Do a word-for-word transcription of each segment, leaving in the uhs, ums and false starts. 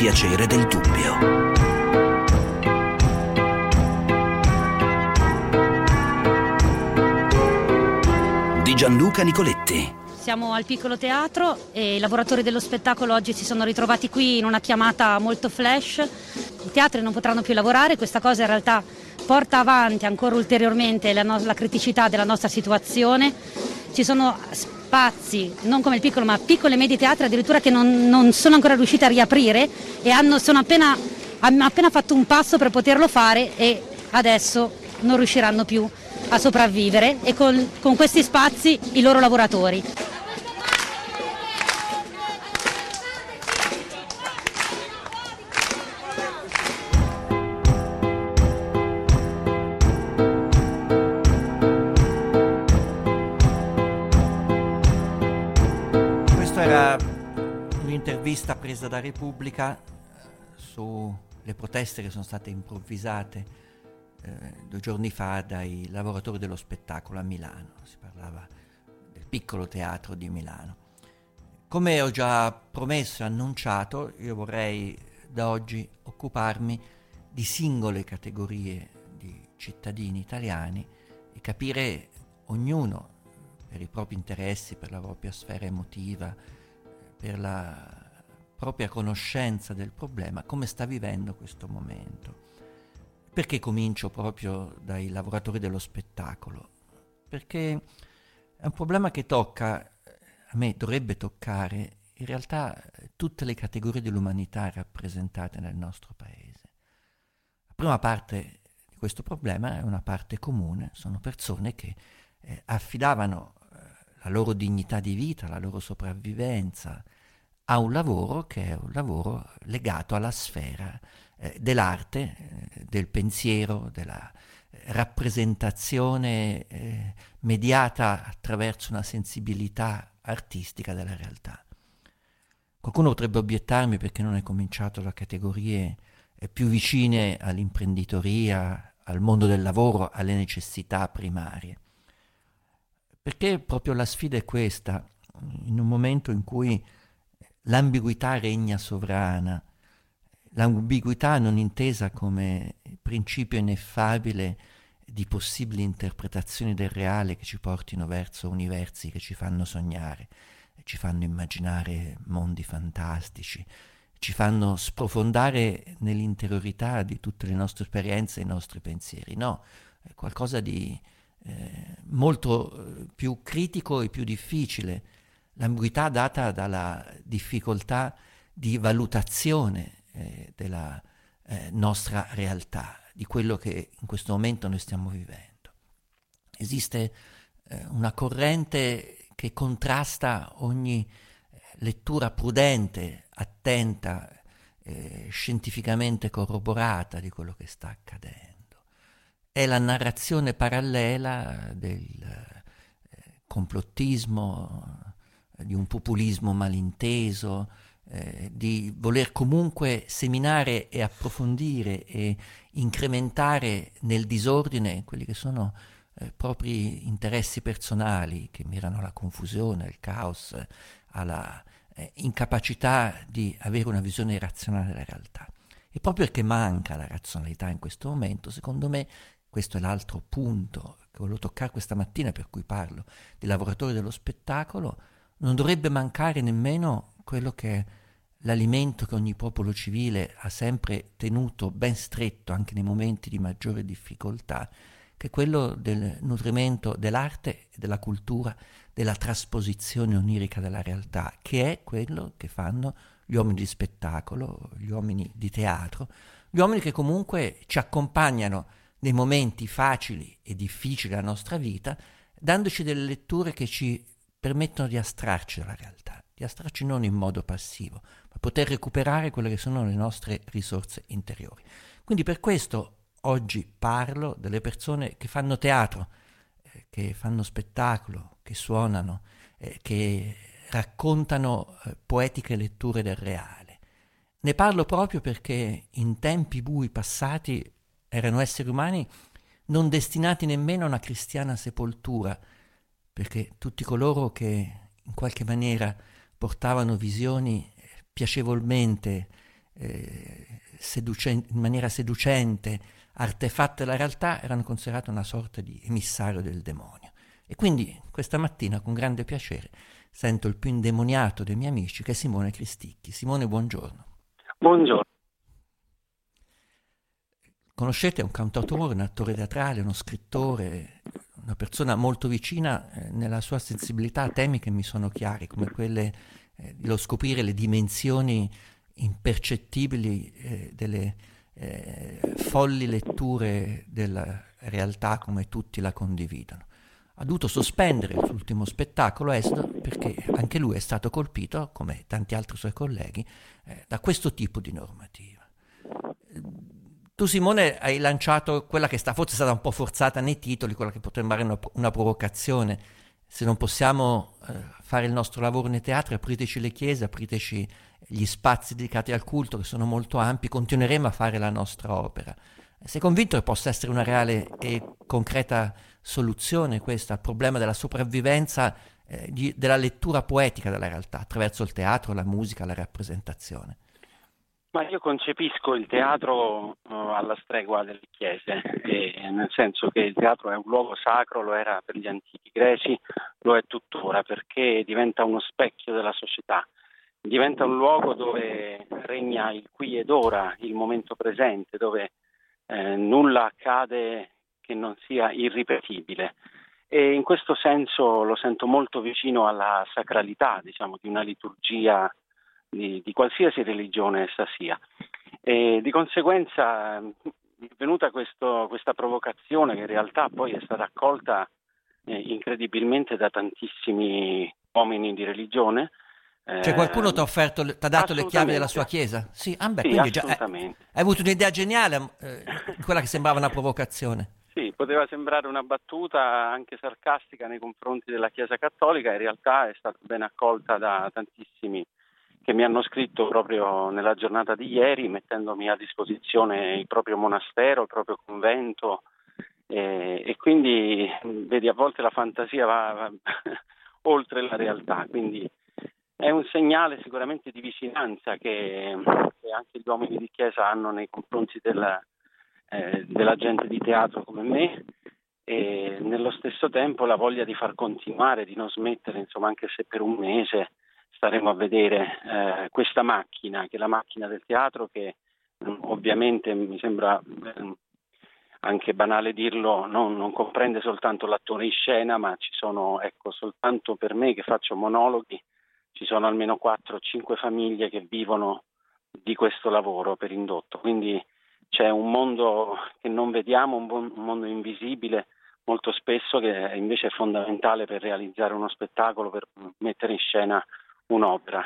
piacere del dubbio. Di Gianluca Nicoletti. Siamo al Piccolo Teatro e i lavoratori dello spettacolo oggi si sono ritrovati qui in una chiamata molto flash. I teatri non potranno più lavorare, questa cosa in realtà porta avanti ancora ulteriormente la, no- la criticità della nostra situazione. Ci sono spazi, non come il piccolo, ma piccoli e medi teatri addirittura che non, non sono ancora riusciti a riaprire e hanno, sono appena, hanno appena fatto un passo per poterlo fare e adesso non riusciranno più a sopravvivere e con, con questi spazi i loro lavoratori. Questa era un'intervista presa da Repubblica sulle proteste che sono state improvvisate Eh, due giorni fa dai lavoratori dello spettacolo a Milano. Si parlava del Piccolo Teatro di Milano. Come ho già promesso e annunciato, io vorrei da oggi occuparmi di singole categorie di cittadini italiani e capire ognuno, per i propri interessi, per la propria sfera emotiva, per la propria conoscenza del problema, come sta vivendo questo momento. Perché comincio proprio dai lavoratori dello spettacolo? Perché è un problema che tocca, a me dovrebbe toccare, in realtà tutte le categorie dell'umanità rappresentate nel nostro paese. La prima parte di questo problema è una parte comune, sono persone che eh, affidavano eh, la loro dignità di vita, la loro sopravvivenza a un lavoro che è un lavoro legato alla sfera eh, dell'arte, eh, del pensiero, della eh, rappresentazione eh, mediata attraverso una sensibilità artistica della realtà. Qualcuno potrebbe obiettarmi perché non è cominciato da categorie eh, più vicine all'imprenditoria, al mondo del lavoro, alle necessità primarie. Perché proprio la sfida è questa, in un momento in cui l'ambiguità regna sovrana, l'ambiguità non intesa come principio ineffabile di possibili interpretazioni del reale che ci portino verso universi che ci fanno sognare, ci fanno immaginare mondi fantastici, ci fanno sprofondare nell'interiorità di tutte le nostre esperienze e i nostri pensieri. No, è qualcosa di eh, molto più critico e più difficile. L'ambiguità data dalla difficoltà di valutazione eh, della eh, nostra realtà, di quello che in questo momento noi stiamo vivendo. Esiste eh, una corrente che contrasta ogni eh, lettura prudente, attenta, eh, scientificamente corroborata di quello che sta accadendo. È la narrazione parallela del eh, complottismo, di un populismo malinteso, eh, di voler comunque seminare e approfondire e incrementare nel disordine quelli che sono eh, propri interessi personali che mirano alla confusione, al caos, alla eh, incapacità di avere una visione razionale della realtà. E proprio perché manca la razionalità in questo momento, secondo me, questo è l'altro punto che volevo toccare questa mattina, per cui parlo di lavoratori dello spettacolo, non dovrebbe mancare nemmeno quello che è l'alimento che ogni popolo civile ha sempre tenuto ben stretto anche nei momenti di maggiore difficoltà, che è quello del nutrimento dell'arte e della cultura, della trasposizione onirica della realtà, che è quello che fanno gli uomini di spettacolo, gli uomini di teatro, gli uomini che comunque ci accompagnano nei momenti facili e difficili della nostra vita, dandoci delle letture che ci permettono di astrarci dalla realtà, di astrarci non in modo passivo, ma poter recuperare quelle che sono le nostre risorse interiori. Quindi per questo oggi parlo delle persone che fanno teatro, eh, che fanno spettacolo, che suonano, eh, che raccontano eh, poetiche letture del reale. Ne parlo proprio perché in tempi bui passati erano esseri umani non destinati nemmeno a una cristiana sepoltura, perché tutti coloro che in qualche maniera portavano visioni piacevolmente eh, seducen- in maniera seducente artefatte la realtà, erano considerate una sorta di emissario del demonio. E quindi questa mattina con grande piacere sento il più indemoniato dei miei amici, che è Simone Cristicchi. Simone, buongiorno. Buongiorno. Conoscete, è un cantautore, un attore teatrale, uno scrittore, una persona molto vicina eh, nella sua sensibilità a temi che mi sono chiari, come quelle eh, dello scoprire le dimensioni impercettibili eh, delle eh, folli letture della realtà come tutti la condividono. Ha dovuto sospendere il suo ultimo spettacolo Esodo perché anche lui è stato colpito, come tanti altri suoi colleghi, eh, da questo tipo di normativa. Tu, Simone, hai lanciato quella che sta, forse è stata un po' forzata nei titoli, quella che potrebbe sembrare una, una provocazione. Se non possiamo eh, fare il nostro lavoro nei teatri, apriteci le chiese, apriteci gli spazi dedicati al culto, che sono molto ampi, continueremo a fare la nostra opera. Sei convinto che possa essere una reale e concreta soluzione questa al problema della sopravvivenza eh, di, della lettura poetica della realtà attraverso il teatro, la musica, la rappresentazione? Ma io concepisco il teatro uh, alla stregua delle chiese, e, nel senso che il teatro è un luogo sacro, lo era per gli antichi greci, lo è tuttora, perché diventa uno specchio della società, diventa un luogo dove regna il qui ed ora, il momento presente, dove eh, nulla accade che non sia irripetibile. E in questo senso lo sento molto vicino alla sacralità, diciamo, di una liturgia Di, di qualsiasi religione essa sia. E di conseguenza mi è venuta questo, questa provocazione, che in realtà poi è stata accolta eh, incredibilmente da tantissimi uomini di religione. Cioè qualcuno ti ha offerto, ti ha dato le chiavi della sua chiesa? Sì, ah beh, sì, quindi già, assolutamente. Hai, hai avuto un'idea geniale, eh, quella che sembrava una provocazione. Sì, poteva sembrare una battuta anche sarcastica nei confronti della Chiesa Cattolica, in realtà è stata ben accolta da tantissimi che mi hanno scritto proprio nella giornata di ieri, mettendomi a disposizione il proprio monastero, il proprio convento, e, e quindi vedi, a volte la fantasia va, va oltre la realtà, quindi è un segnale sicuramente di vicinanza che, che anche gli uomini di chiesa hanno nei confronti della, eh, della gente di teatro come me, e nello stesso tempo la voglia di far continuare, di non smettere, insomma, anche se per un mese staremo a vedere eh, questa macchina, che è la macchina del teatro, che mh, ovviamente mi sembra eh, anche banale dirlo, non, non comprende soltanto l'attore in scena, ma ci sono, ecco, soltanto per me che faccio monologhi, ci sono almeno quattro o cinque famiglie che vivono di questo lavoro per indotto, quindi c'è un mondo che non vediamo, un, bon, un mondo invisibile, molto spesso, che invece è fondamentale per realizzare uno spettacolo, per mettere in scena un'opera.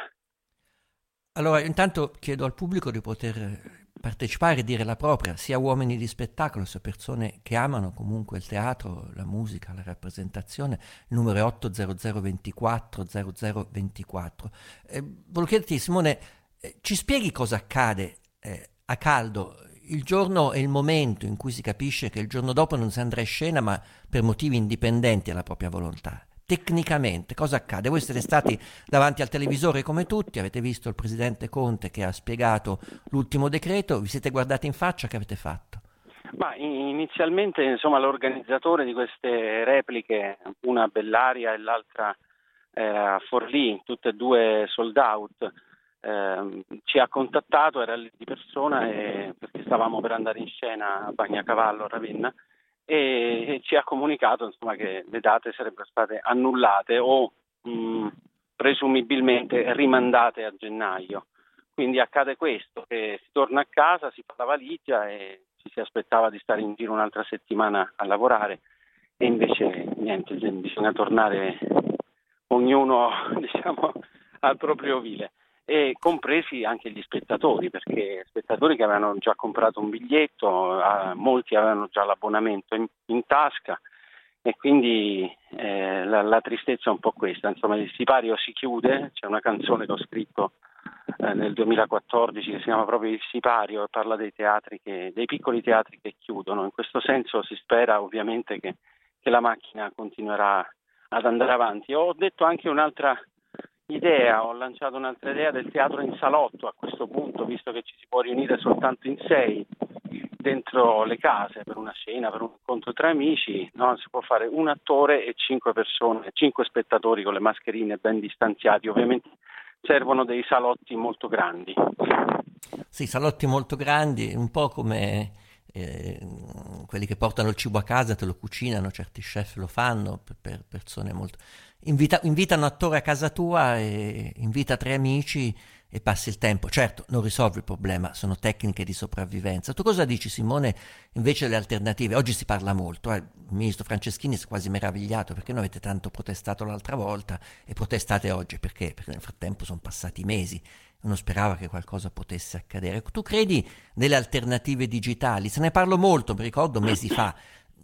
Allora, intanto chiedo al pubblico di poter partecipare e dire la propria, sia uomini di spettacolo, sia persone che amano comunque il teatro, la musica, la rappresentazione. Il numero è otto zero zero ventiquattro zero zero ventiquattro. Eh, volevo chiederti, Simone, eh, ci spieghi cosa accade eh, a Caldo il giorno e il momento in cui si capisce che il giorno dopo non si andrà in scena, ma per motivi indipendenti dalla propria volontà? Tecnicamente cosa accade? Voi siete stati davanti al televisore come tutti, avete visto il presidente Conte che ha spiegato l'ultimo decreto, vi siete guardati in faccia, che avete fatto? Ma inizialmente, insomma, l'organizzatore di queste repliche, una a Bellaria e l'altra a Forlì, tutte e due sold out, eh, ci ha contattato, era lì di persona, e, perché stavamo per andare in scena a Bagnacavallo, a Ravenna, e, e ci ha comunicato, insomma, che le date sarebbero state annullate o mh, presumibilmente rimandate a gennaio. Quindi accade questo, che si torna a casa, si fa la valigia e ci si aspettava di stare in giro un'altra settimana a lavorare, e invece niente, bisogna tornare ognuno, diciamo, al proprio ovile, e compresi anche gli spettatori, perché spettatori che avevano già comprato un biglietto, eh, molti avevano già l'abbonamento in, in tasca, e quindi eh, la, la tristezza è un po' questa, insomma, il sipario si chiude. C'è una canzone che ho scritto eh, nel duemilaquattordici che si chiama proprio Il sipario, e parla dei teatri che, dei piccoli teatri che chiudono. In questo senso si spera ovviamente che, che la macchina continuerà ad andare avanti. Ho detto anche un'altra idea, ho lanciato un'altra idea del teatro in salotto a questo punto, visto che ci si può riunire soltanto in sei dentro le case per una scena, per un incontro tra amici, no? Si può fare un attore e cinque persone, cinque spettatori con le mascherine ben distanziati. Ovviamente servono dei salotti molto grandi. Sì, salotti molto grandi, un po' come eh, quelli che portano il cibo a casa, te lo cucinano, certi chef lo fanno per, per persone molto... Invita, invita un attore a casa tua e invita tre amici e passi il tempo. Certo, non risolvi il problema, sono tecniche di sopravvivenza. Tu cosa dici, Simone, invece delle alternative? Oggi si parla molto, eh? Il ministro Franceschini si è quasi meravigliato perché non avete tanto protestato l'altra volta e protestate oggi perché? Perché nel frattempo sono passati mesi, uno sperava che qualcosa potesse accadere. Tu credi nelle alternative digitali? Se ne parlo molto, mi ricordo mesi fa,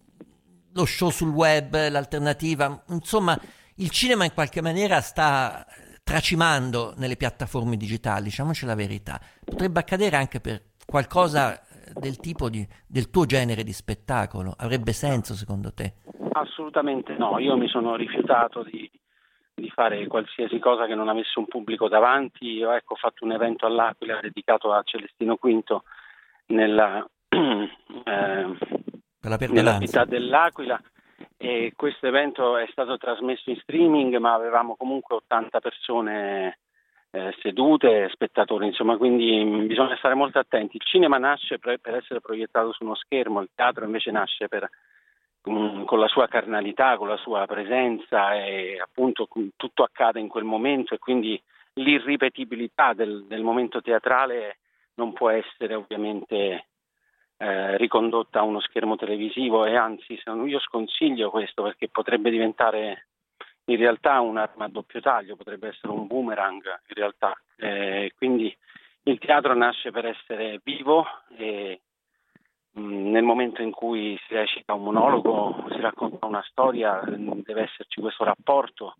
lo show sul web, l'alternativa, insomma il cinema in qualche maniera sta tracimando nelle piattaforme digitali, diciamoci la verità. Potrebbe accadere anche per qualcosa del tipo di, del tuo genere di spettacolo? Avrebbe senso secondo te? Assolutamente no, io mi sono rifiutato di, di fare qualsiasi cosa che non avesse un pubblico davanti. Io ecco, ho fatto un evento all'Aquila dedicato a Celestino V nella, eh, nella città dell'Aquila, e questo evento è stato trasmesso in streaming, ma avevamo comunque ottanta persone eh, sedute, spettatori, insomma, quindi bisogna stare molto attenti. Il cinema nasce per, per essere proiettato su uno schermo, il teatro invece nasce per, um, con la sua carnalità, con la sua presenza, e appunto tutto accade in quel momento, e quindi l'irripetibilità del, del momento teatrale non può essere ovviamente Eh, ricondotta a uno schermo televisivo, e anzi io sconsiglio questo perché potrebbe diventare in realtà un'arma a doppio taglio, potrebbe essere un boomerang in realtà, eh, quindi il teatro nasce per essere vivo e mh, nel momento in cui si recita un monologo, si racconta una storia, deve esserci questo rapporto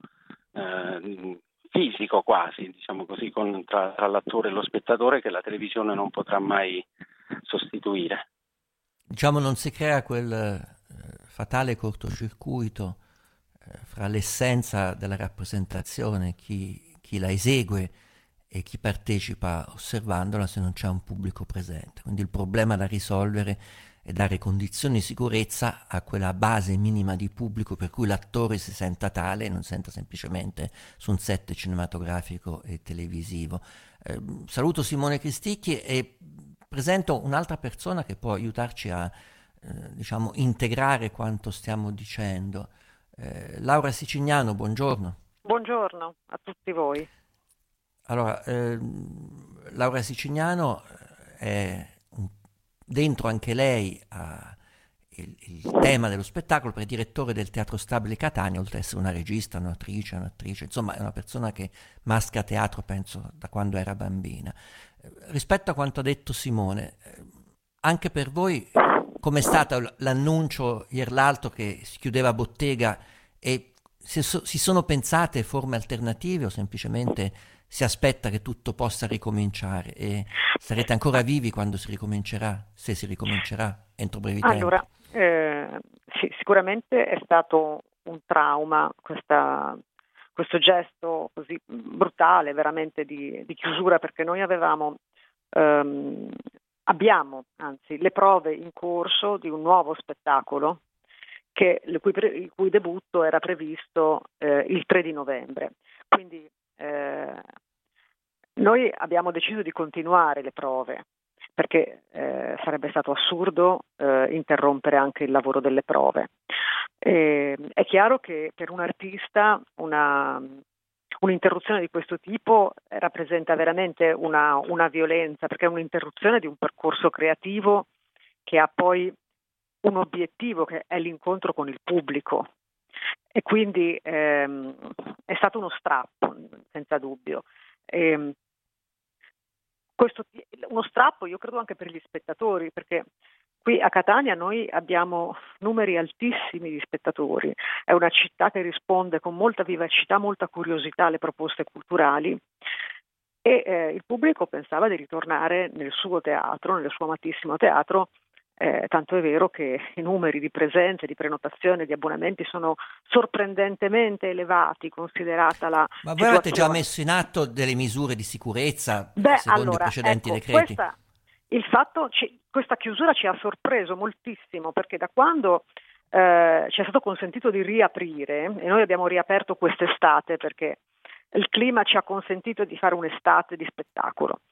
eh, fisico quasi, diciamo così, con, tra, tra l'attore e lo spettatore, che la televisione non potrà mai sostituire. Diciamo non si crea quel eh, fatale cortocircuito eh, fra l'essenza della rappresentazione, chi, chi la esegue e chi partecipa osservandola, se non c'è un pubblico presente. Quindi il problema da risolvere è dare condizioni di sicurezza a quella base minima di pubblico per cui l'attore si senta tale e non senta semplicemente su un set cinematografico e televisivo. Eh, saluto Simone Cristicchi e presento un'altra persona che può aiutarci a eh, diciamo integrare quanto stiamo dicendo. Eh, Laura Sicignano, buongiorno. Buongiorno a tutti voi. Allora, eh, Laura Sicignano è un, dentro anche lei a il, il tema dello spettacolo, perché è direttore del Teatro Stabile Catania, oltre ad essere una regista, un'attrice, un'attrice, insomma è una persona che mastica teatro penso da quando era bambina. Rispetto a quanto ha detto Simone, anche per voi com'è stato l'annuncio ieri l'altro che si chiudeva bottega, e si, so, si sono pensate forme alternative o semplicemente si aspetta che tutto possa ricominciare e sarete ancora vivi quando si ricomincerà, se si ricomincerà entro brevi tempi? Allora, eh, sì, sicuramente è stato un trauma questa questo gesto così brutale veramente di, di chiusura, perché noi avevamo ehm, abbiamo anzi le prove in corso di un nuovo spettacolo che il cui, il cui debutto era previsto eh, il tre di novembre, quindi eh, noi abbiamo deciso di continuare le prove perché eh, sarebbe stato assurdo eh, interrompere anche il lavoro delle prove. E, è chiaro che per un artista una, un'interruzione di questo tipo rappresenta veramente una, una violenza, perché è un'interruzione di un percorso creativo che ha poi un obiettivo che è l'incontro con il pubblico, e quindi ehm, è stato uno strappo senza dubbio. E, questo, uno strappo io credo anche per gli spettatori, perché qui a Catania noi abbiamo numeri altissimi di spettatori, è una città che risponde con molta vivacità, molta curiosità alle proposte culturali, e eh, il pubblico pensava di ritornare nel suo teatro, nel suo amatissimo teatro, Eh, tanto è vero che i numeri di presenze, di prenotazione, di abbonamenti sono sorprendentemente elevati, considerata la Ma voi situazione. avete già messo in atto delle misure di sicurezza Beh, secondo allora, i precedenti ecco, decreti? Questa, il fatto, ci, questa chiusura ci ha sorpreso moltissimo, perché da quando eh, ci è stato consentito di riaprire, e noi abbiamo riaperto quest'estate perché il clima ci ha consentito di fare un'estate di spettacolo.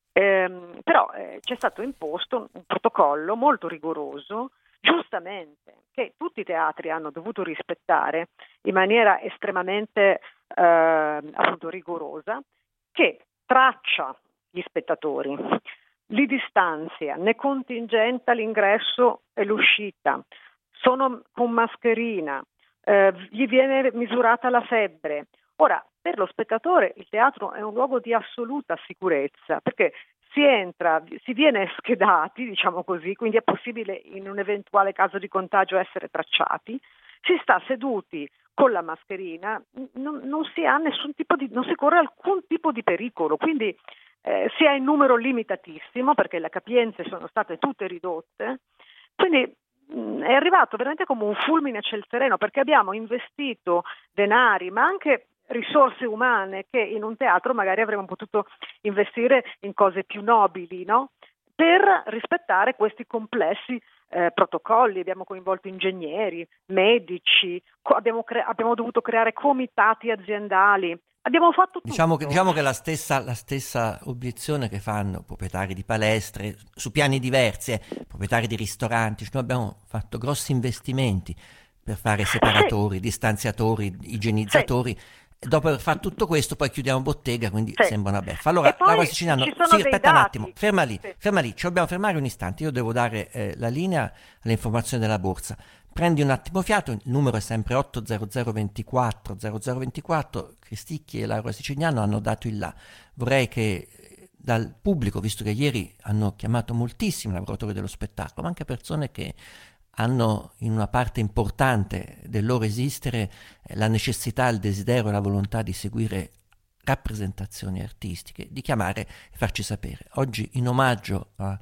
Ehm, però eh, ci è stato imposto un protocollo molto rigoroso, giustamente, che tutti i teatri hanno dovuto rispettare in maniera estremamente eh, appunto rigorosa, che traccia gli spettatori, li distanzia, ne contingenta l'ingresso e l'uscita, sono con mascherina, eh, gli viene misurata la febbre. Ora, per lo spettatore il teatro è un luogo di assoluta sicurezza, perché si entra, si viene schedati, diciamo così, quindi è possibile in un eventuale caso di contagio essere tracciati, si sta seduti con la mascherina, non, non si ha nessun tipo di, non si corre alcun tipo di pericolo, quindi eh, si è in numero limitatissimo perché le capienze sono state tutte ridotte, quindi mh, è arrivato veramente come un fulmine a ciel sereno, perché abbiamo investito denari, ma anche risorse umane che in un teatro magari avremmo potuto investire in cose più nobili, no? Per rispettare questi complessi eh, protocolli. Abbiamo coinvolto ingegneri, medici, co- abbiamo, cre- abbiamo dovuto creare comitati aziendali, abbiamo fatto tutto. Diciamo che, diciamo che la stessa, la stessa obiezione che fanno proprietari di palestre su piani diversi, eh, proprietari di ristoranti, noi abbiamo fatto grossi investimenti per fare separatori, sì. distanziatori, igienizzatori. Sì. Dopo aver fatto tutto questo poi chiudiamo bottega, quindi sì. sembra una beffa. Allora, Laura Siciliano, sì, aspetta un attimo, ferma lì, sì. ferma lì, ci dobbiamo fermare un istante, io devo dare eh, la linea alle informazioni della borsa. Prendi un attimo fiato, il numero è sempre otto zero zero due quattro zero zero due quattro, Cristicchi e Laura Siciliano hanno dato il là. Vorrei che dal pubblico, visto che ieri hanno chiamato moltissimi lavoratori dello spettacolo, ma anche persone che hanno in una parte importante del loro esistere la necessità, il desiderio e la volontà di seguire rappresentazioni artistiche, di chiamare e farci sapere. Oggi, in omaggio al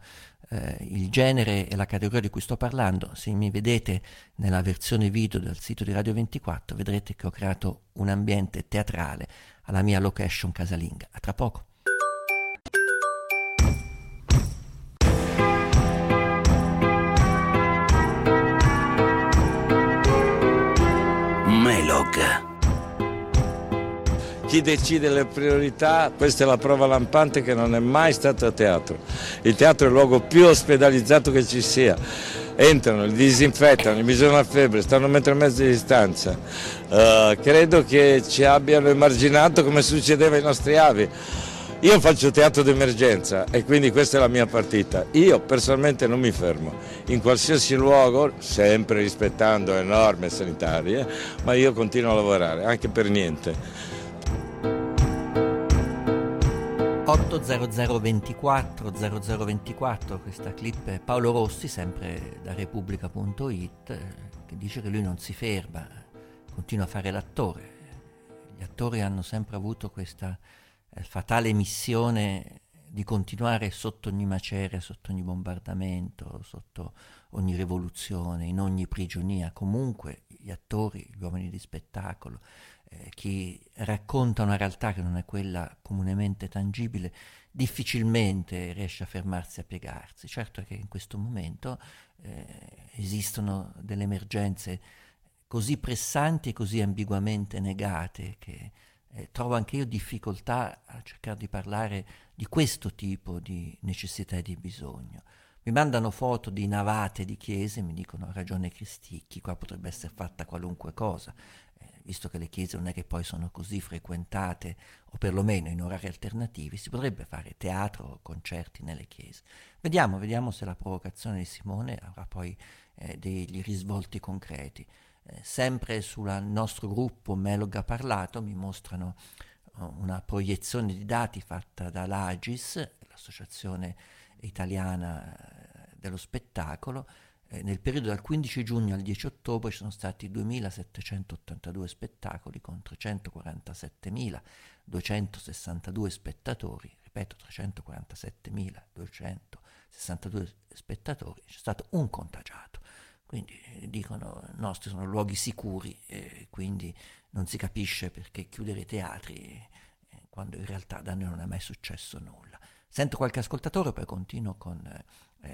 eh, genere e la categoria di cui sto parlando, se mi vedete nella versione video del sito di Radio ventiquattro vedrete che ho creato un ambiente teatrale alla mia location casalinga. A tra poco. Chi decide le priorità, questa è la prova lampante che non è mai stato a teatro. Il teatro è il luogo più ospedalizzato che ci sia. Entrano, li disinfettano, li misurano la febbre, stanno a un metro e mezzo di distanza. Uh, credo che ci abbiano emarginato come succedeva ai nostri avi. Io faccio teatro d'emergenza e quindi questa è la mia partita. Io personalmente non mi fermo, in qualsiasi luogo, sempre rispettando le norme sanitarie, ma io continuo a lavorare, anche per niente. otto zero zero due quattro zero zero due quattro, questa clip è Paolo Rossi, sempre da Repubblica punto it, che dice che lui non si ferma, continua a fare l'attore. Gli attori hanno sempre avuto questa eh, fatale missione di continuare sotto ogni maceria, sotto ogni bombardamento, sotto ogni rivoluzione, in ogni prigionia. Comunque gli attori, gli uomini di spettacolo, eh, chi racconta una realtà che non è quella comunemente tangibile, difficilmente riesce a fermarsi a piegarsi. Certo è che in questo momento eh, esistono delle emergenze così pressanti e così ambiguamente negate che eh, trovo anche io difficoltà a cercare di parlare di questo tipo di necessità e di bisogno. Mi mandano foto di navate di chiese, mi dicono ha ragione Cristicchi, qua potrebbe essere fatta qualunque cosa, eh, visto che le chiese non è che poi sono così frequentate, o perlomeno in orari alternativi, si potrebbe fare teatro o concerti nelle chiese. Vediamo, vediamo se la provocazione di Simone avrà poi eh, degli risvolti concreti. Eh, sempre sul nostro gruppo Melog ha parlato, mi mostrano uh, una proiezione di dati fatta dall'A G I S, l'associazione italiana dello spettacolo. Eh, nel periodo dal quindici giugno al dieci ottobre ci sono stati duemilasettecentottantadue spettacoli con trecentoquarantasettemiladuecentosessantadue spettatori, ripeto trecentoquarantasettemiladuecentosessantadue sessantadue spettatori, c'è stato un contagiato. Quindi eh, dicono i nostri sono luoghi sicuri, e quindi non si capisce perché chiudere i teatri eh, quando in realtà da noi non è mai successo nulla. Sento qualche ascoltatore, poi continuo con eh,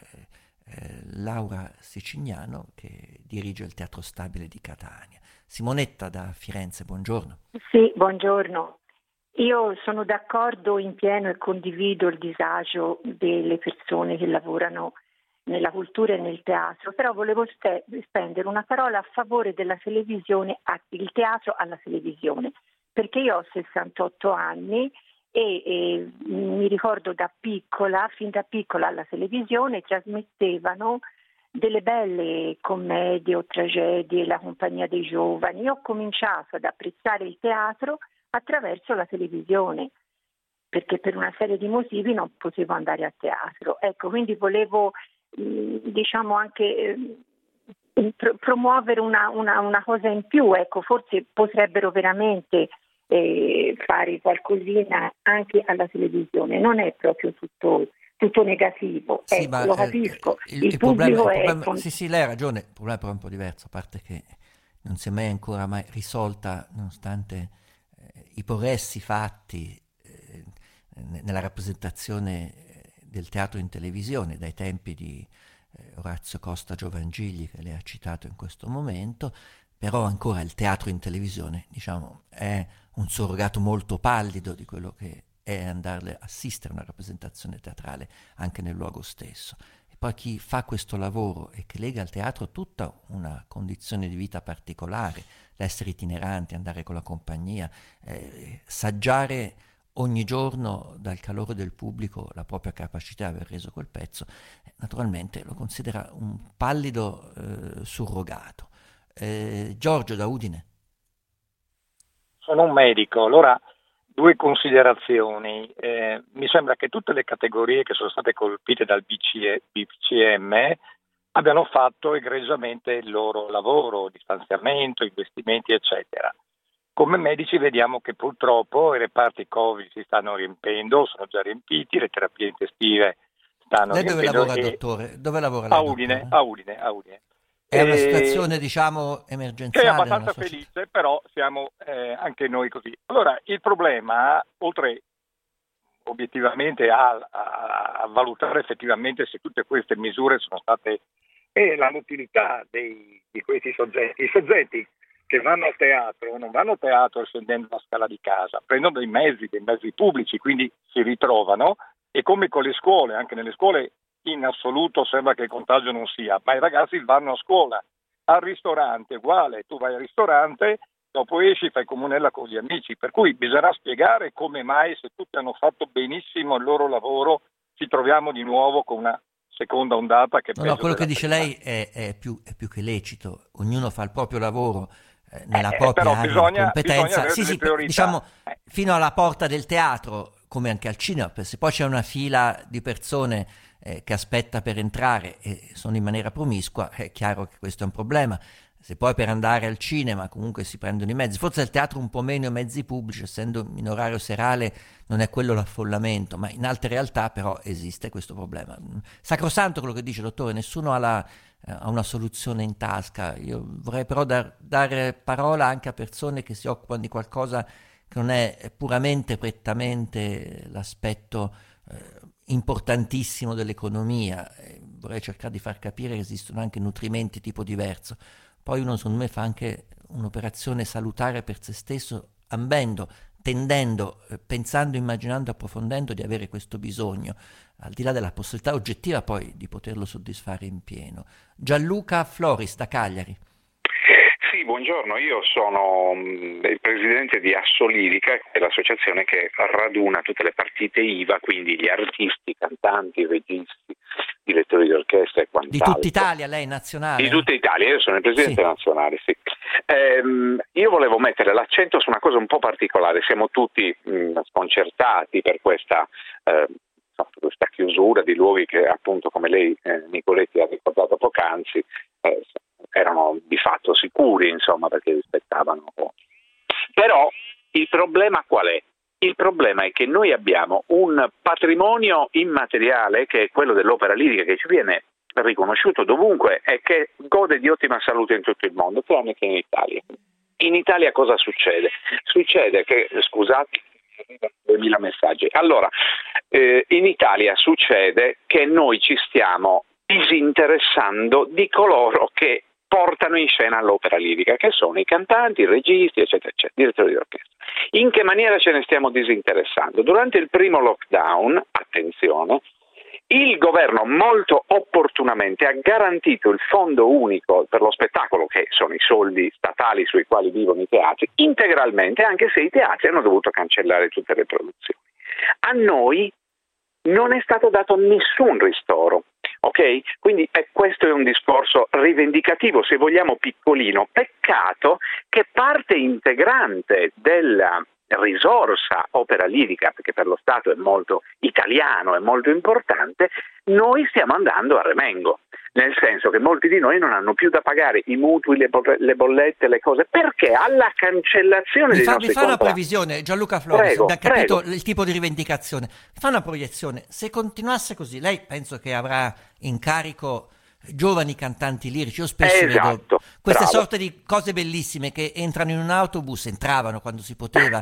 eh, Laura Sicignano che dirige il Teatro Stabile di Catania. Simonetta da Firenze, buongiorno. Sì, buongiorno. Io sono d'accordo in pieno e condivido il disagio delle persone che lavorano nella cultura e nel teatro, però volevo spe- spendere una parola a favore della televisione, il teatro alla televisione, perché io ho sessantotto anni e, e mi ricordo da piccola, fin da piccola alla televisione trasmettevano delle belle commedie o tragedie, La compagnia dei giovani. Io ho cominciato ad apprezzare il teatro attraverso la televisione, perché per una serie di motivi non potevo andare a teatro. Ecco, quindi volevo diciamo anche eh, pro- promuovere una, una, una cosa in più, ecco, forse potrebbero veramente eh, fare qualcosina anche alla televisione, non è proprio tutto, tutto negativo, sì, ecco, ma, lo eh, capisco, il, il, il pubblico problema, il è... problema, sì sì, lei ha ragione, il problema è però un po' diverso, a parte che non si è mai ancora mai risolta, nonostante eh, i progressi fatti eh, nella rappresentazione del teatro in televisione, dai tempi di eh, Orazio Costa Giovangigli, che lei ha citato in questo momento, però ancora il teatro in televisione, diciamo, è un surrogato molto pallido di quello che è andare a assistere a una rappresentazione teatrale anche nel luogo stesso. E poi chi fa questo lavoro e che lega al teatro tutta una condizione di vita particolare, l'essere itineranti, andare con la compagnia, eh, saggiare ogni giorno dal calore del pubblico la propria capacità di aver reso quel pezzo, naturalmente lo considera un pallido eh, surrogato. Eh, Giorgio da Udine. Sono un medico, allora due considerazioni. Eh, mi sembra che tutte le categorie che sono state colpite dal B C M abbiano fatto egregiamente il loro lavoro, distanziamento, investimenti, eccetera. Come medici vediamo che purtroppo i reparti Covid si stanno riempendo, sono già riempiti, le terapie intestive stanno Lei dove riempendo. lavora, e... dottore? Dove lavora lei, a Udine, dottore? a Udine, a Udine. È una e... situazione, diciamo, emergenziale? Che è abbastanza felice, città. Però siamo eh, anche noi così. Allora, il problema, oltre obiettivamente a, a, a valutare effettivamente se tutte queste misure sono state e la utilità dei, di questi soggetti, i soggetti che vanno a teatro non vanno a teatro scendendo la scala di casa, prendono dei mezzi, dei mezzi pubblici, quindi si ritrovano, e come con le scuole, anche nelle scuole in assoluto sembra che il contagio non sia, ma i ragazzi vanno a scuola, al ristorante uguale, tu vai al ristorante, dopo esci, fai comunella con gli amici, per cui bisognerà spiegare come mai, se tutti hanno fatto benissimo il loro lavoro, ci troviamo di nuovo con una seconda ondata che... No, no, quello che dice lei è, è, più, è più che lecito, ognuno fa il proprio lavoro eh, nella eh, propria però area bisogna, di competenza, bisogna sì, sì, priorità. diciamo eh. fino alla porta del teatro, come anche al cinema, se poi c'è una fila di persone eh, che aspetta per entrare e sono in maniera promiscua, è chiaro che questo è un problema. Se poi per andare al cinema comunque si prendono i mezzi, forse al teatro un po' meno i mezzi pubblici, essendo in orario serale non è quello l'affollamento, ma in altre realtà però esiste questo problema. Sacrosanto quello che dice, dottore, nessuno ha, la, ha una soluzione in tasca. Io vorrei però dar, dare parola anche a persone che si occupano di qualcosa che non è puramente, prettamente l'aspetto eh, importantissimo dell'economia. Eh, vorrei cercare di far capire che esistono anche nutrimenti tipo diverso. Poi uno secondo me fa anche un'operazione salutare per se stesso, ambendo, tendendo, eh, pensando, immaginando, approfondendo di avere questo bisogno, al di là della possibilità oggettiva poi di poterlo soddisfare in pieno. Gianluca Floris da Cagliari. Sì, buongiorno, io sono mh, il presidente di Assolirica, che è l'associazione che raduna tutte le partite I V A, quindi gli artisti, cantanti, registi, direttori di orchestra e quant'altro. Di tutta Italia, lei nazionale? Di tutta Italia, io sono il presidente sì. nazionale, sì. Ehm, io volevo mettere l'accento su una cosa un po' particolare, siamo tutti mh, sconcertati per questa, eh, questa chiusura di luoghi che appunto, come lei eh, Nicoletti ha ricordato poc'anzi, eh, erano di fatto sicuri, insomma, perché rispettavano. Però il problema qual è? Il Il problema è che noi abbiamo un patrimonio immateriale che è quello dell'opera lirica, che ci viene riconosciuto dovunque e che gode di ottima salute in tutto il mondo, tranne che in Italia. In Italia cosa succede? Succede che, scusate, duemila messaggi. Allora, eh, in Italia succede che noi ci stiamo disinteressando di coloro che portano in scena l'opera lirica, che sono i cantanti, i registi, eccetera, eccetera, direttori di orchestra. In che maniera ce ne stiamo disinteressando? Durante il primo lockdown, attenzione, il governo molto opportunamente ha garantito il fondo unico per lo spettacolo, che sono i soldi statali sui quali vivono i teatri, integralmente, anche se i teatri hanno dovuto cancellare tutte le produzioni. A noi non è stato dato nessun ristoro. Ok? Quindi eh, questo è un discorso rivendicativo, se vogliamo piccolino. Peccato che parte integrante della risorsa opera lirica, perché per lo Stato è molto italiano, è molto importante, noi stiamo andando a remengo. Nel senso che molti di noi non hanno più da pagare i mutui, le, bo- le bollette, le cose, perché alla cancellazione mi dei fa, nostri mi fa una contratti... previsione, Gianluca Flores, Prego, abbiamo capito prego. il tipo di rivendicazione. Mi fa una proiezione, se continuasse così, lei penso che avrà in carico giovani cantanti lirici, io spesso Esatto, vedo queste bravo. sorte di cose bellissime che entrano in un autobus, entravano quando si poteva,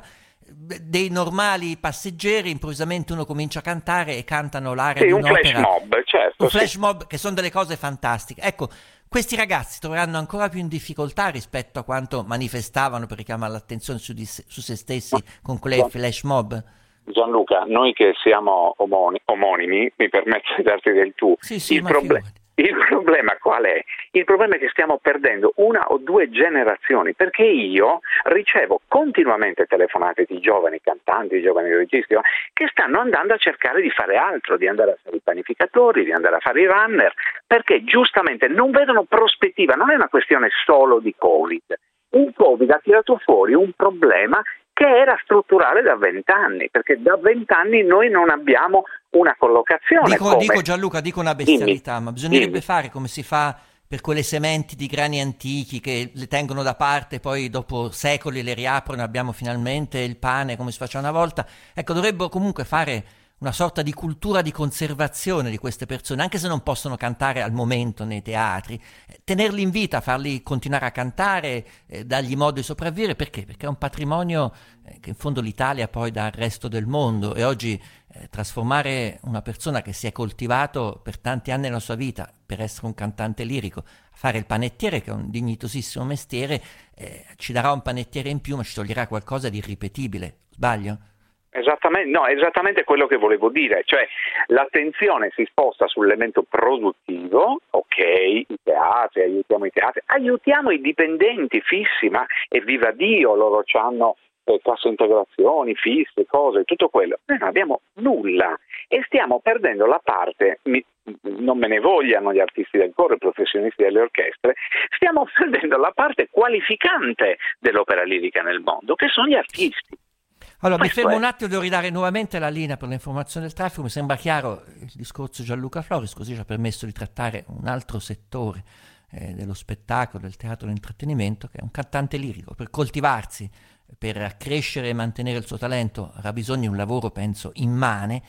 dei normali passeggeri, improvvisamente uno comincia a cantare e cantano l'aria Sì, di un un'opera, flash mob, certo. un flash sì. mob, che sono delle cose fantastiche. Ecco, questi ragazzi troveranno ancora più in difficoltà rispetto a quanto manifestavano per richiamare l'attenzione su, di se, su se stessi con quelle flash mob. Gianluca, noi che siamo omoni- omonimi, mi permetto di darti del tu, Sì, sì, il, ma proble- figurati. il problema qual è? Il problema è che stiamo perdendo una o due generazioni, perché io ricevo continuamente telefonate di giovani cantanti, di giovani registi, che stanno andando a cercare di fare altro, di andare a fare i panificatori, di andare a fare i runner, perché giustamente non vedono prospettiva, non è una questione solo di Covid. Il Covid ha tirato fuori un problema che era strutturale da vent'anni, perché da vent'anni noi non abbiamo una collocazione. Dico, come... dico Gianluca, dico una bestialità, Dimmi. ma bisognerebbe Dimmi. fare come si fa per quelle sementi di grani antichi che le tengono da parte, poi dopo secoli le riaprono e abbiamo finalmente il pane come si faceva una volta. Ecco, dovrebbero comunque fare una sorta di cultura di conservazione di queste persone, anche se non possono cantare al momento nei teatri, eh, tenerli in vita, farli continuare a cantare, eh, dargli modo di sopravvivere, perché? Perché è un patrimonio eh, che in fondo l'Italia poi dà al resto del mondo, e oggi eh, trasformare una persona che si è coltivato per tanti anni nella sua vita per essere un cantante lirico a fare il panettiere, che è un dignitosissimo mestiere, eh, ci darà un panettiere in più, ma ci toglierà qualcosa di irripetibile. Sbaglio? Esattamente, no, esattamente quello che volevo dire, cioè l'attenzione si sposta sull'elemento produttivo, ok, i teatri, aiutiamo i teatri, aiutiamo i dipendenti fissi, ma e viva Dio, loro hanno eh, casse integrazioni, fisse, cose, tutto quello. Noi non abbiamo nulla e stiamo perdendo la parte, mi, non me ne vogliano gli artisti del coro, i professionisti delle orchestre, stiamo perdendo la parte qualificante dell'opera lirica nel mondo, che sono gli artisti. Allora, Questo mi fermo è. un attimo, devo ridare nuovamente la linea per l'informazione del traffico. Mi sembra chiaro il discorso Gianluca Flores, così ci ha permesso di trattare un altro settore eh, dello spettacolo, del teatro, dell'intrattenimento, che è un cantante lirico. Per coltivarsi, per accrescere e mantenere il suo talento, avrà bisogno di un lavoro, penso, immane,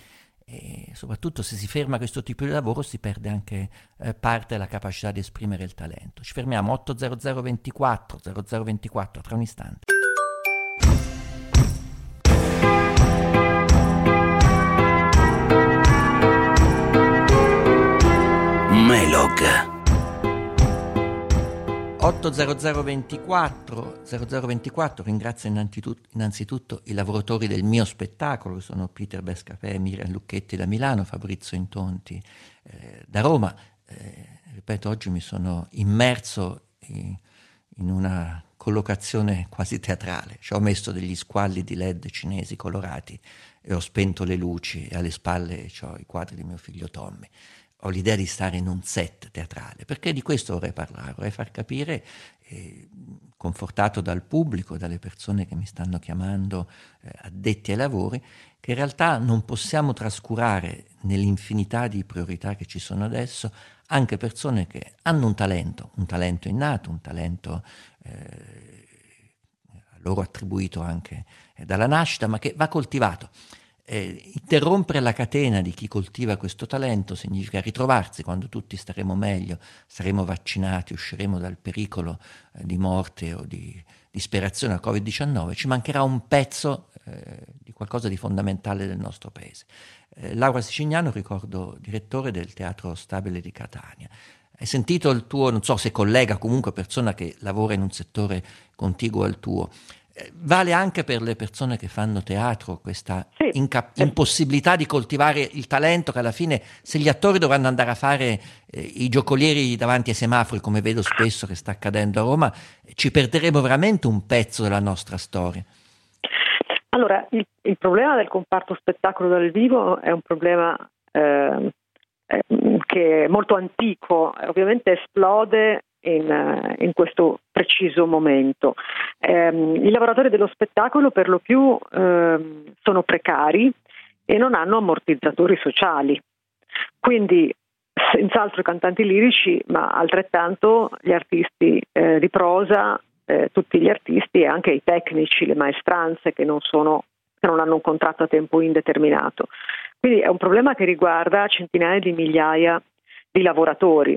e soprattutto se si ferma questo tipo di lavoro si perde anche eh, parte della capacità di esprimere il talento. Ci fermiamo, otto zero zero ventiquattro zero zero ventiquattro, tra un istante. Melog otto zero zero ventiquattro zero zero ventiquattro, ringrazio innanzitutto, innanzitutto i lavoratori del mio spettacolo, che sono Peter Bescapè, Miriam Lucchetti da Milano, Fabrizio Intonti eh, da Roma. Eh, ripeto, oggi mi sono immerso in, in una collocazione quasi teatrale, ci ho messo degli squalli di led cinesi colorati e ho spento le luci, e alle spalle ho i quadri di mio figlio Tommy. Ho l'idea di stare in un set teatrale, perché di questo vorrei parlare, vorrei far capire, eh, confortato dal pubblico, dalle persone che mi stanno chiamando eh, addetti ai lavori, che in realtà non possiamo trascurare nell'infinità di priorità che ci sono adesso anche persone che hanno un talento, un talento innato, un talento eh, loro attribuito anche eh, dalla nascita, ma che va coltivato. Eh, interrompere la catena di chi coltiva questo talento significa ritrovarsi quando tutti staremo meglio, saremo vaccinati, usciremo dal pericolo eh, di morte o di disperazione al covid diciannove, ci mancherà un pezzo eh, di qualcosa di fondamentale del nostro paese. Eh, Laura Sicignano, ricordo direttore del Teatro Stabile di Catania. Hai sentito il tuo, non so se collega, comunque persona che lavora in un settore contiguo al tuo. Vale anche per le persone che fanno teatro questa sì. inca- impossibilità di coltivare il talento, che alla fine, se gli attori dovranno andare a fare eh, i giocolieri davanti ai semafori, come vedo spesso che sta accadendo a Roma, ci perderemo veramente un pezzo della nostra storia. Allora, il, il problema del comparto spettacolo dal vivo è un problema eh, che è molto antico, ovviamente esplode In, in questo preciso momento. Eh, I lavoratori dello spettacolo per lo più eh, sono precari e non hanno ammortizzatori sociali, quindi senz'altro i cantanti lirici, ma altrettanto gli artisti eh, di prosa, eh, tutti gli artisti e anche i tecnici, le maestranze che non sono, che non hanno un contratto a tempo indeterminato. Quindi è un problema che riguarda centinaia di migliaia di lavoratori.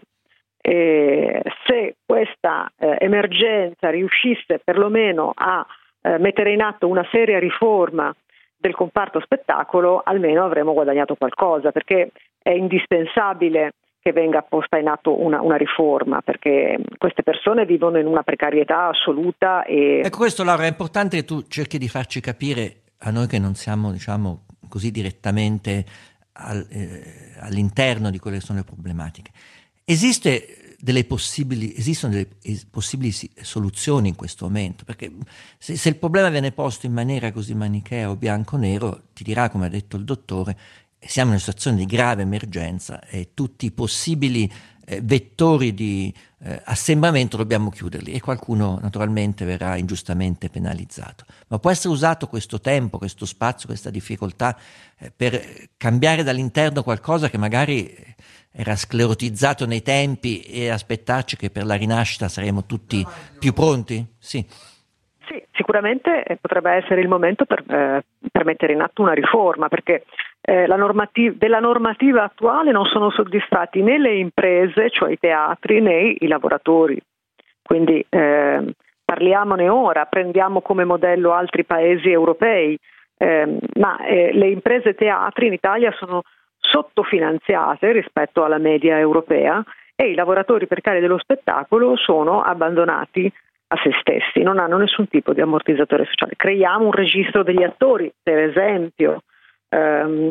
Eh, se questa eh, emergenza riuscisse perlomeno a eh, mettere in atto una seria riforma del comparto spettacolo, almeno avremmo guadagnato qualcosa, perché è indispensabile che venga posta in atto una, una riforma, perché queste persone vivono in una precarietà assoluta. E... Ecco, questo, Laura, è importante che tu cerchi di farci capire, a noi che non siamo, diciamo, così direttamente al, eh, all'interno di quelle che sono le problematiche. Esiste delle possibili, esistono delle possibili soluzioni in questo momento? Perché se, se il problema viene posto in maniera così manichea o bianco-nero, ti dirà, come ha detto il dottore, siamo in una situazione di grave emergenza e tutti i possibili eh, vettori di eh, assembramento dobbiamo chiuderli, e qualcuno naturalmente verrà ingiustamente penalizzato. Ma può essere usato questo tempo, questo spazio, questa difficoltà eh, per cambiare dall'interno qualcosa che magari era sclerotizzato nei tempi, e aspettarci che per la rinascita saremo tutti più pronti? Sì. Sì, sicuramente potrebbe essere il momento per, eh, per mettere in atto una riforma, perché eh, la normativ- della normativa attuale non sono soddisfatti né le imprese, cioè i teatri, né i lavoratori. Quindi eh, parliamone ora, prendiamo come modello altri paesi europei, eh, ma eh, le imprese teatri in Italia sono sottofinanziate rispetto alla media europea, e i lavoratori precari dello spettacolo sono abbandonati a se stessi, non hanno nessun tipo di ammortizzatore sociale. Creiamo un registro degli attori, per esempio, ehm,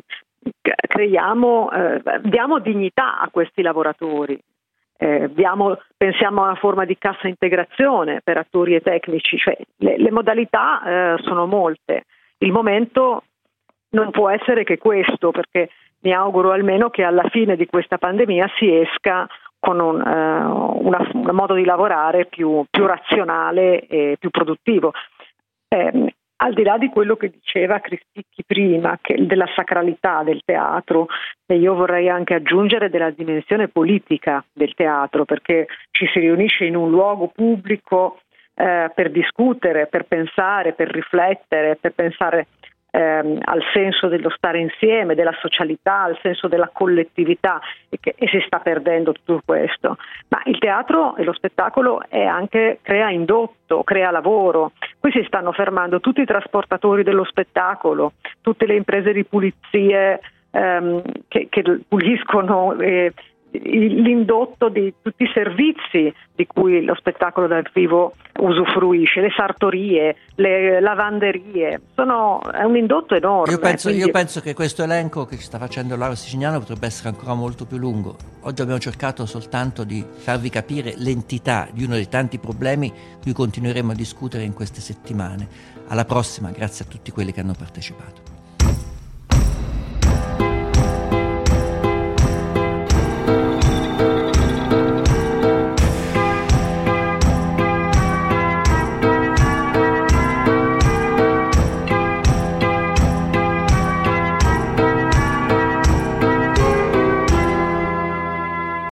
creiamo, eh, diamo dignità a questi lavoratori, eh, diamo, pensiamo a una forma di cassa integrazione per attori e tecnici, cioè le, le modalità eh, sono molte. Il momento non può essere che questo, perché mi auguro almeno che alla fine di questa pandemia si esca con un, uh, una, un modo di lavorare più, più razionale e più produttivo. Eh, al di là di quello che diceva Cristicchi prima, che della sacralità del teatro, e io vorrei anche aggiungere della dimensione politica del teatro, perché ci si riunisce in un luogo pubblico eh, per discutere, per pensare, per riflettere, per pensare Ehm, al senso dello stare insieme, della socialità, al senso della collettività, e, che, e si sta perdendo tutto questo. Ma il teatro e lo spettacolo è anche, crea indotto, crea lavoro. Qui si stanno fermando tutti i trasportatori dello spettacolo, tutte le imprese di pulizie ehm, che, che puliscono eh, l'indotto di tutti i servizi di cui lo spettacolo dal vivo usufruisce, le sartorie, le lavanderie, sono, è un indotto enorme. Io penso, quindi... io penso che questo elenco che ci sta facendo Laura Sicignano potrebbe essere ancora molto più lungo. Oggi abbiamo cercato soltanto di farvi capire l'entità di uno dei tanti problemi cui continueremo a discutere in queste settimane. Alla prossima, grazie a tutti quelli che hanno partecipato.